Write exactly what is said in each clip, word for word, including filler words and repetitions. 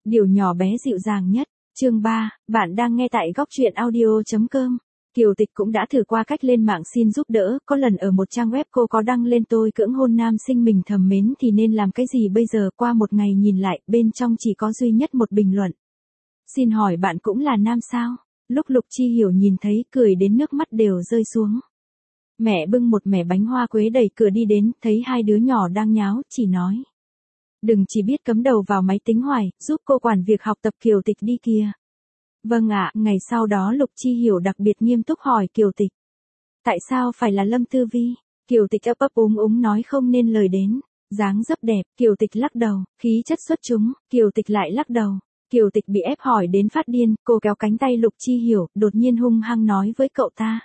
Điều nhỏ bé dịu dàng nhất. Chương ba, bạn đang nghe tại góc truyện audio chấm com. Kiều Tịch cũng đã thử qua cách lên mạng xin giúp đỡ, có lần ở một trang web cô có đăng lên tôi cưỡng hôn nam sinh mình thầm mến thì nên làm cái gì bây giờ, qua một ngày nhìn lại, bên trong chỉ có duy nhất một bình luận. Xin hỏi bạn cũng là nam sao? Lúc Lục Chi Hiểu nhìn thấy, cười đến nước mắt đều rơi xuống. Mẹ bưng một mẻ bánh hoa quế đẩy cửa đi đến, thấy hai đứa nhỏ đang nháo, chỉ nói. Đừng chỉ biết cắm đầu vào máy tính hoài, giúp cô quản việc học tập Kiều Tịch đi kìa. Vâng ạ, ngày sau đó Lục Chi Hiểu đặc biệt nghiêm túc hỏi Kiều Tịch. Tại sao phải là Lâm Tư Vi? Kiều Tịch ấp ấp úng úng nói không nên lời đến. Dáng dấp đẹp, Kiều Tịch lắc đầu, khí chất xuất chúng, Kiều Tịch lại lắc đầu. Kiều Tịch bị ép hỏi đến phát điên, cô kéo cánh tay Lục Chi Hiểu, đột nhiên hung hăng nói với cậu ta.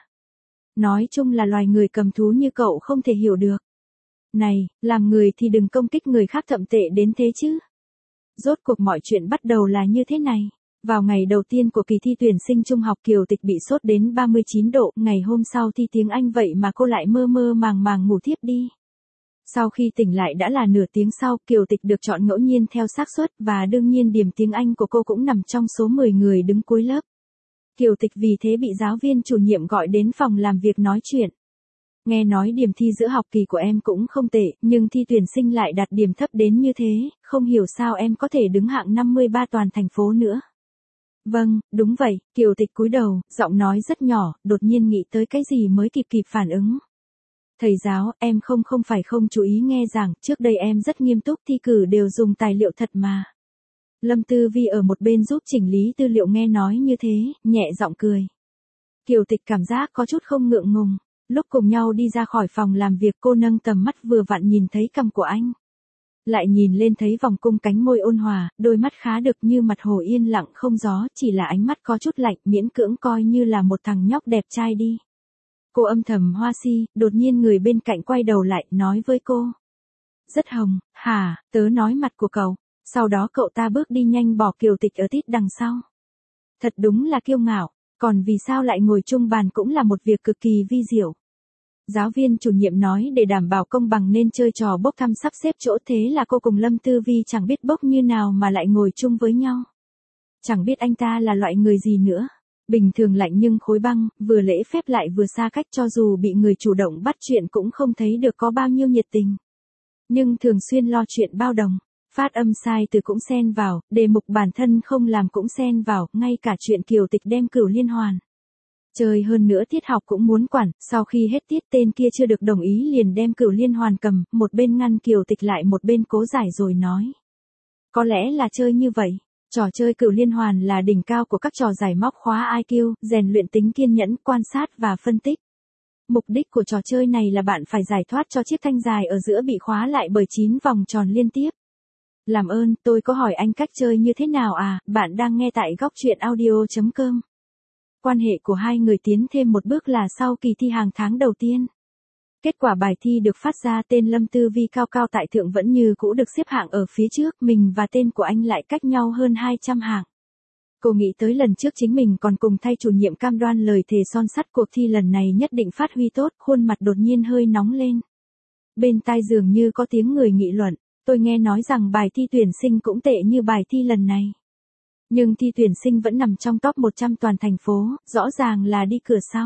Nói chung là loài người cầm thú như cậu không thể hiểu được. Này, làm người thì đừng công kích người khác thậm tệ đến thế chứ. Rốt cuộc mọi chuyện bắt đầu là như thế này. Vào ngày đầu tiên của kỳ thi tuyển sinh trung học, Kiều Tịch bị sốt đến ba mươi chín độ, ngày hôm sau thi tiếng Anh vậy mà cô lại mơ mơ màng màng ngủ thiếp đi. Sau khi tỉnh lại đã là nửa tiếng sau, Kiều Tịch được chọn ngẫu nhiên theo xác suất và đương nhiên điểm tiếng Anh của cô cũng nằm trong số mười người đứng cuối lớp. Kiều Tịch vì thế bị giáo viên chủ nhiệm gọi đến phòng làm việc nói chuyện. Nghe nói điểm thi giữa học kỳ của em cũng không tệ, nhưng thi tuyển sinh lại đạt điểm thấp đến như thế, không hiểu sao em có thể đứng hạng năm mươi ba toàn thành phố nữa. Vâng, đúng vậy, Kiều Tịch cúi đầu, giọng nói rất nhỏ, đột nhiên nghĩ tới cái gì mới kịp kịp phản ứng. Thầy giáo, em không không phải không chú ý nghe giảng, trước đây em rất nghiêm túc, thi cử đều dùng tài liệu thật mà. Lâm Tư Vi ở một bên giúp chỉnh lý tư liệu nghe nói như thế, nhẹ giọng cười. Kiều Tịch cảm giác có chút không ngượng ngùng. Lúc cùng nhau đi ra khỏi phòng làm việc, cô nâng tầm mắt vừa vặn nhìn thấy cằm của anh. Lại nhìn lên thấy vòng cung cánh môi ôn hòa, đôi mắt khá đực như mặt hồ yên lặng không gió, chỉ là ánh mắt có chút lạnh, miễn cưỡng coi như là một thằng nhóc đẹp trai đi. Cô âm thầm hoa si, đột nhiên người bên cạnh quay đầu lại, nói với cô. Rất hồng, hả, tớ nói mặt của cậu. Sau đó cậu ta bước đi nhanh bỏ Kiều Tịch ở tít đằng sau. Thật đúng là kiêu ngạo, còn vì sao lại ngồi chung bàn cũng là một việc cực kỳ vi diệu. Giáo viên chủ nhiệm nói để đảm bảo công bằng nên chơi trò bốc thăm sắp xếp chỗ, thế là cô cùng Lâm Tư Vi chẳng biết bốc như nào mà lại ngồi chung với nhau. Chẳng biết anh ta là loại người gì nữa. Bình thường lạnh nhưng khối băng, vừa lễ phép lại vừa xa cách, cho dù bị người chủ động bắt chuyện cũng không thấy được có bao nhiêu nhiệt tình. Nhưng thường xuyên lo chuyện bao đồng, phát âm sai từ cũng xen vào, đề mục bản thân không làm cũng xen vào, ngay cả chuyện Kiều Tịch đem cửu liên hoàn. Chơi hơn nữa tiết học cũng muốn quản, sau khi hết tiết tên kia chưa được đồng ý liền đem cửu liên hoàn cầm, một bên ngăn Kiều Tịch lại một bên cố giải rồi nói. Có lẽ là chơi như vậy, trò chơi cửu liên hoàn là đỉnh cao của các trò giải móc khóa i kiu, rèn luyện tính kiên nhẫn, quan sát và phân tích. Mục đích của trò chơi này là bạn phải giải thoát cho chiếc thanh dài ở giữa bị khóa lại bởi chín vòng tròn liên tiếp. Làm ơn, tôi có hỏi anh cách chơi như thế nào à, bạn đang nghe tại góc truyện audio chấm com. Quan hệ của hai người tiến thêm một bước là sau kỳ thi hàng tháng đầu tiên. Kết quả bài thi được phát ra, tên Lâm Tư Vi cao cao tại thượng vẫn như cũ được xếp hạng ở phía trước, mình và tên của anh lại cách nhau hơn hai trăm hạng. Cô nghĩ tới lần trước chính mình còn cùng thay chủ nhiệm cam đoan lời thề son sắt cuộc thi lần này nhất định phát huy tốt, khuôn mặt đột nhiên hơi nóng lên. Bên tai dường như có tiếng người nghị luận, tôi nghe nói rằng bài thi tuyển sinh cũng tệ như bài thi lần này. Nhưng thi tuyển sinh vẫn nằm trong top một trăm toàn thành phố, rõ ràng là đi cửa sau.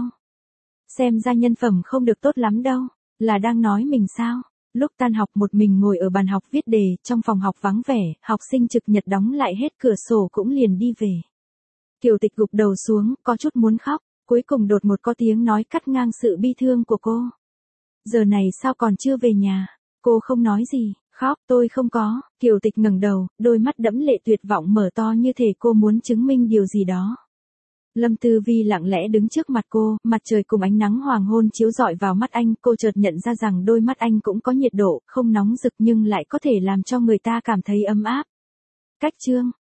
Xem ra nhân phẩm không được tốt lắm đâu, là đang nói mình sao? Lúc tan học một mình ngồi ở bàn học viết đề, trong phòng học vắng vẻ, học sinh trực nhật đóng lại hết cửa sổ cũng liền đi về. Kiều Tịch gục đầu xuống, có chút muốn khóc, cuối cùng đột một có tiếng nói cắt ngang sự bi thương của cô. Giờ này sao còn chưa về nhà? Cô không nói gì. Khóc, tôi không có. Kiều Tịch ngẩng đầu, đôi mắt đẫm lệ tuyệt vọng mở to như thể cô muốn chứng minh điều gì đó. Lâm Tư Vi lặng lẽ đứng trước mặt cô, mặt trời cùng ánh nắng hoàng hôn chiếu rọi vào mắt anh, cô chợt nhận ra rằng đôi mắt anh cũng có nhiệt độ, không nóng rực nhưng lại có thể làm cho người ta cảm thấy ấm áp. Cách chương,